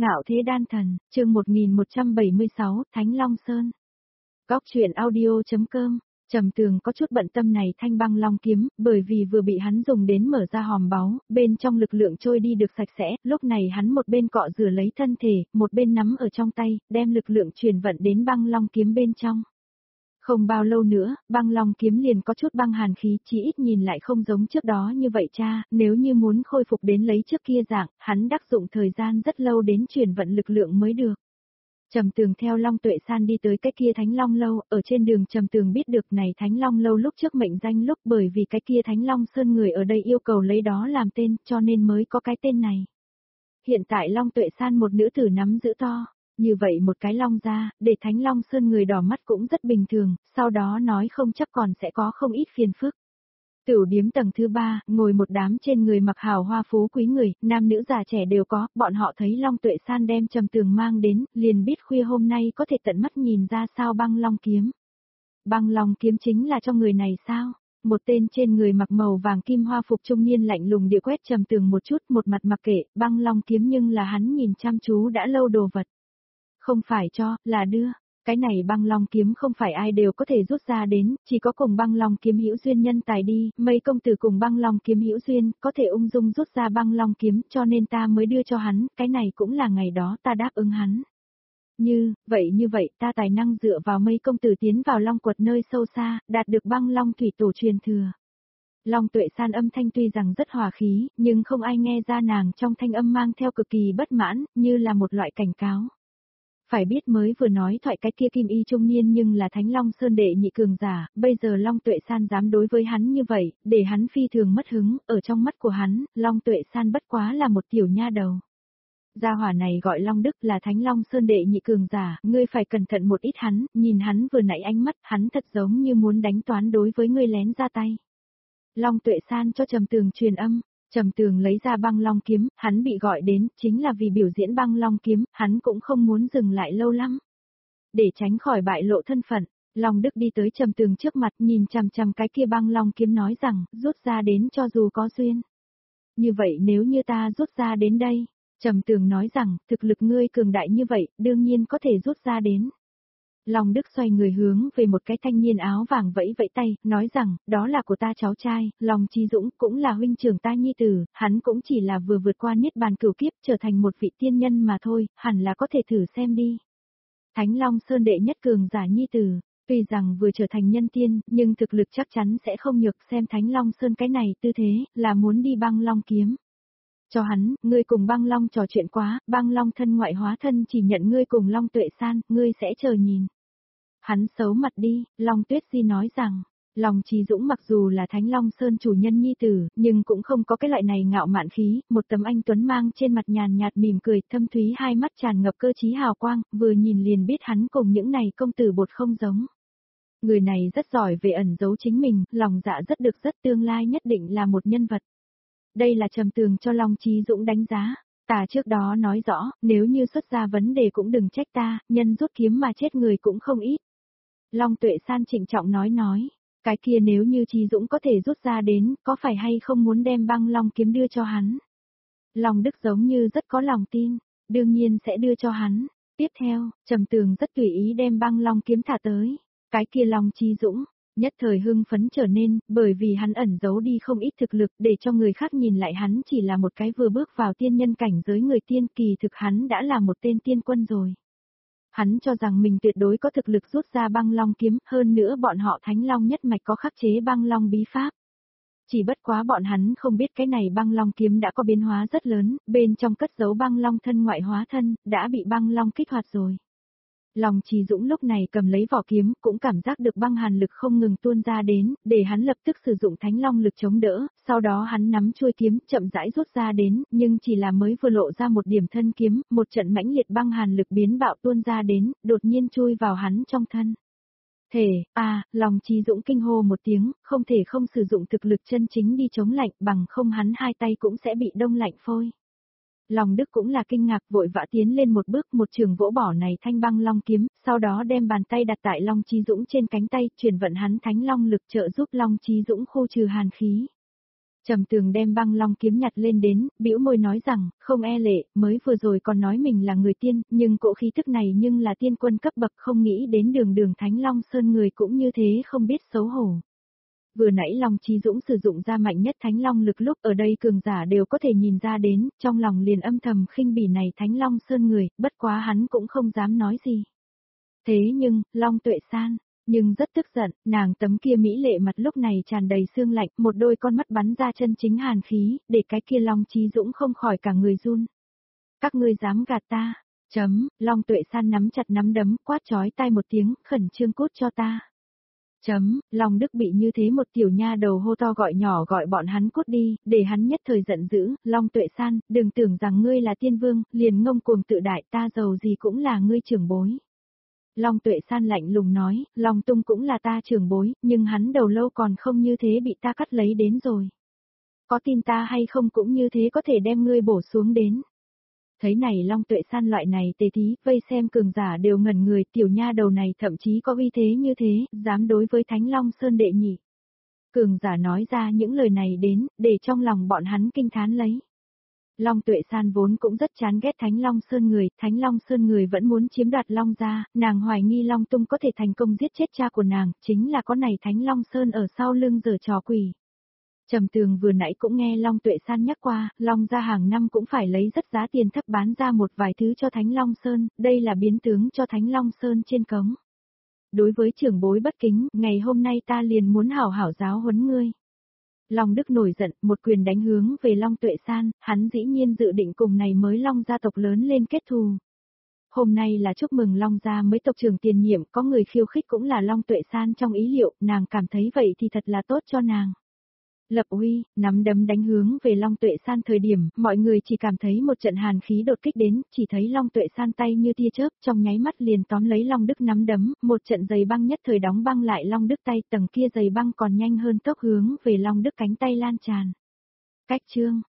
Ngạo thế đan thần, chương 1176, Thánh Long Sơn. Góc truyện audio.com. Trầm Tường có chút bận tâm này thanh băng long kiếm, bởi vì vừa bị hắn dùng đến mở ra hòm báu, bên trong lực lượng trôi đi được sạch sẽ, lúc này hắn một bên cọ rửa lấy thân thể, một bên nắm ở trong tay, đem lực lượng truyền vận đến băng long kiếm bên trong. Không bao lâu nữa, băng long kiếm liền có chút băng hàn khí, chỉ ít nhìn lại không giống trước đó như vậy cha, nếu như muốn khôi phục đến lấy trước kia dạng, hắn đắc dụng thời gian rất lâu đến truyền vận lực lượng mới được. Trầm Tường theo Long Tuệ San đi tới cái kia Thánh Long Lâu, ở trên đường Trầm Tường biết được này Thánh Long Lâu lúc trước mệnh danh lúc bởi vì cái kia Thánh Long Sơn người ở đây yêu cầu lấy đó làm tên, cho nên mới có cái tên này. Hiện tại Long Tuệ San một nữ tử nắm giữ to. Như vậy một cái long ra, để Thánh Long Sơn người đỏ mắt cũng rất bình thường, sau đó nói không chắc còn sẽ có không ít phiền phức. Tửu điếm tầng thứ 3, ngồi một đám trên người mặc hào hoa phú quý người, nam nữ già trẻ đều có, bọn họ thấy Long Tuệ San đem Trầm Tường mang đến, liền biết khuya hôm nay có thể tận mắt nhìn ra sao băng long kiếm. Băng long kiếm chính là cho người này sao? Một tên trên người mặc màu vàng kim hoa phục trung niên lạnh lùng địa quét Trầm Tường một chút, một mặt mặc kệ, băng long kiếm nhưng là hắn nhìn chăm chú đã lâu đồ vật. Không phải cho, là đưa. Cái này băng long kiếm không phải ai đều có thể rút ra đến, chỉ có cùng băng long kiếm hữu duyên nhân tài đi, mấy công tử cùng băng long kiếm hữu duyên, có thể ung dung rút ra băng long kiếm, cho nên ta mới đưa cho hắn, cái này cũng là ngày đó ta đáp ứng hắn. Như vậy ta tài năng dựa vào mấy công tử tiến vào long quật nơi sâu xa, đạt được băng long thủy tổ truyền thừa. Long Tuệ San âm thanh tuy rằng rất hòa khí, nhưng không ai nghe ra nàng trong thanh âm mang theo cực kỳ bất mãn, như là một loại cảnh cáo. Phải biết mới vừa nói thoại cái kia kim y trung niên nhưng là Thánh Long Sơn đệ nhị cường giả, bây giờ Long Tuệ San dám đối với hắn như vậy, để hắn phi thường mất hứng, ở trong mắt của hắn, Long Tuệ San bất quá là một tiểu nha đầu. Gia hỏa này gọi Long Đức là Thánh Long Sơn đệ nhị cường giả, ngươi phải cẩn thận một ít hắn, nhìn hắn vừa nãy ánh mắt, hắn thật giống như muốn đánh toán đối với ngươi lén ra tay. Long Tuệ San cho Trầm Tường truyền âm. Trầm Tường lấy ra băng long kiếm, hắn bị gọi đến, chính là vì biểu diễn băng long kiếm, hắn cũng không muốn dừng lại lâu lắm. Để tránh khỏi bại lộ thân phận, Long Đức đi tới Trầm Tường trước mặt nhìn chằm chằm cái kia băng long kiếm nói rằng, rút ra đến cho dù có duyên. Như vậy nếu như ta rút ra đến đây, Trầm Tường nói rằng, thực lực ngươi cường đại như vậy, đương nhiên có thể rút ra đến. Long Đức xoay người hướng về một cái thanh niên áo vàng vẫy vẫy tay, nói rằng, đó là của ta cháu trai, Long Chí Dũng, cũng là huynh trưởng ta nhi tử, hắn cũng chỉ là vừa vượt qua niết bàn cửu kiếp trở thành một vị tiên nhân mà thôi, hẳn là có thể thử xem đi. Thánh Long Sơn đệ nhất cường giả nhi tử, tuy rằng vừa trở thành nhân tiên, nhưng thực lực chắc chắn sẽ không nhược, xem Thánh Long Sơn cái này tư thế, là muốn đi băng long kiếm. Cho hắn, ngươi cùng băng long trò chuyện quá, băng long thân ngoại hóa thân chỉ nhận ngươi cùng Long Tuệ San, ngươi sẽ chờ nhìn. Hắn xấu mặt đi, Long Tuyết Di nói rằng, Long Chí Dũng mặc dù là Thánh Long Sơn chủ nhân nhi tử, nhưng cũng không có cái loại này ngạo mạn khí, một tấm anh tuấn mang trên mặt nhàn nhạt mỉm cười, thâm thúy hai mắt tràn ngập cơ trí hào quang, vừa nhìn liền biết hắn cùng những này công tử bột không giống. Người này rất giỏi về ẩn giấu chính mình, lòng dạ rất được, rất tương lai nhất định là một nhân vật. Đây là Trầm Tường cho Long Chí Dũng đánh giá. Ta trước đó nói rõ, nếu như xuất ra vấn đề cũng đừng trách ta, nhân rút kiếm mà chết người cũng không ít. Long Tuệ San trịnh trọng nói, cái kia nếu như Chí Dũng có thể rút ra đến, có phải hay không muốn đem băng long kiếm đưa cho hắn? Long Đức giống như rất có lòng tin, đương nhiên sẽ đưa cho hắn. Tiếp theo, Trầm Tường rất tùy ý đem băng long kiếm thả tới. Cái kia Long Chí Dũng, nhất thời hưng phấn trở nên, bởi vì hắn ẩn giấu đi không ít thực lực để cho người khác nhìn lại hắn chỉ là một cái vừa bước vào tiên nhân cảnh giới người tiên, kỳ thực hắn đã là một tên tiên quân rồi. Hắn cho rằng mình tuyệt đối có thực lực rút ra băng long kiếm, hơn nữa bọn họ Thánh Long nhất mạch có khắc chế băng long bí pháp. Chỉ bất quá bọn hắn không biết cái này băng long kiếm đã có biến hóa rất lớn, bên trong cất giấu băng long thân ngoại hóa thân, đã bị băng long kích hoạt rồi. Long Chí Dũng lúc này cầm lấy vỏ kiếm, cũng cảm giác được băng hàn lực không ngừng tuôn ra đến, để hắn lập tức sử dụng Thánh Long lực chống đỡ, sau đó hắn nắm chuôi kiếm, chậm rãi rút ra đến, nhưng chỉ là mới vừa lộ ra một điểm thân kiếm, một trận mãnh liệt băng hàn lực biến bạo tuôn ra đến, đột nhiên chui vào hắn trong thân. Long Chí Dũng kinh hô một tiếng, không thể không sử dụng thực lực chân chính đi chống lạnh, bằng không hắn hai tay cũng sẽ bị đông lạnh phôi. Long Đức cũng là kinh ngạc, vội vã tiến lên một bước, một trường vỗ bỏ này thanh băng long kiếm, sau đó đem bàn tay đặt tại Long Chí Dũng trên cánh tay, truyền vận hắn Thánh Long lực trợ giúp Long Chí Dũng khu trừ hàn khí. Trầm Tường đem băng long kiếm nhặt lên đến, bĩu môi nói rằng, không e lệ, mới vừa rồi còn nói mình là người tiên, nhưng cỗ khí tức này nhưng là tiên quân cấp bậc, không nghĩ đến đường Thánh Long Sơn người cũng như thế không biết xấu hổ. Vừa nãy Long Chí Dũng sử dụng ra mạnh nhất Thánh Long lực lúc ở đây cường giả đều có thể nhìn ra đến, trong lòng liền âm thầm khinh bỉ này Thánh Long Sơn người, bất quá hắn cũng không dám nói gì. Thế nhưng, Long Tuệ San, nhưng rất tức giận, nàng tấm kia mỹ lệ mặt lúc này tràn đầy sương lạnh, một đôi con mắt bắn ra chân chính hàn khí, để cái kia Long Chí Dũng không khỏi cả người run. Các ngươi dám gạt ta, Long Tuệ San nắm chặt nắm đấm, quát chói tai một tiếng, khẩn trương cút cho ta. Long Đức bị như thế một tiểu nha đầu hô to gọi nhỏ gọi bọn hắn cút đi, để hắn nhất thời giận dữ, Long Tuệ San, đừng tưởng rằng ngươi là tiên vương, liền ngông cuồng tự đại, ta giàu gì cũng là ngươi trưởng bối. Long Tuệ San lạnh lùng nói, Long Tung cũng là ta trưởng bối, nhưng hắn đầu lâu còn không như thế bị ta cắt lấy đến rồi. Có tin ta hay không cũng như thế có thể đem ngươi bổ xuống đến. Thấy này Long Tuệ San loại này tề thí, vây xem cường giả đều ngẩn người, tiểu nha đầu này thậm chí có uy thế như thế, dám đối với Thánh Long Sơn đệ nhị. Cường giả nói ra những lời này đến, để trong lòng bọn hắn kinh thán lấy. Long Tuệ San vốn cũng rất chán ghét Thánh Long Sơn người vẫn muốn chiếm đoạt Long gia, nàng hoài nghi Long Tung có thể thành công giết chết cha của nàng, chính là có này Thánh Long Sơn ở sau lưng giở trò quỷ. Trầm Tường vừa nãy cũng nghe Long Tuệ San nhắc qua, Long gia hàng năm cũng phải lấy rất giá tiền thấp bán ra một vài thứ cho Thánh Long Sơn, đây là biến tướng cho Thánh Long Sơn trên cống. Đối với trưởng bối bất kính, ngày hôm nay ta liền muốn hảo hảo giáo huấn ngươi. Long Đức nổi giận, một quyền đánh hướng về Long Tuệ San, hắn dĩ nhiên dự định cùng này mới Long gia tộc lớn lên kết thù. Hôm nay là chúc mừng Long gia mới tộc trưởng tiền nhiệm, có người khiêu khích cũng là Long Tuệ San trong ý liệu, nàng cảm thấy vậy thì thật là tốt cho nàng. Lập uy, nắm đấm đánh hướng về Long Tuệ San thời điểm, mọi người chỉ cảm thấy một trận hàn khí đột kích đến, chỉ thấy Long Tuệ San tay như tia chớp, trong nháy mắt liền tóm lấy Long Đức nắm đấm, một trận giày băng nhất thời đóng băng lại Long Đức tay, tầng kia giày băng còn nhanh hơn tốc hướng về Long Đức cánh tay lan tràn. Cách chương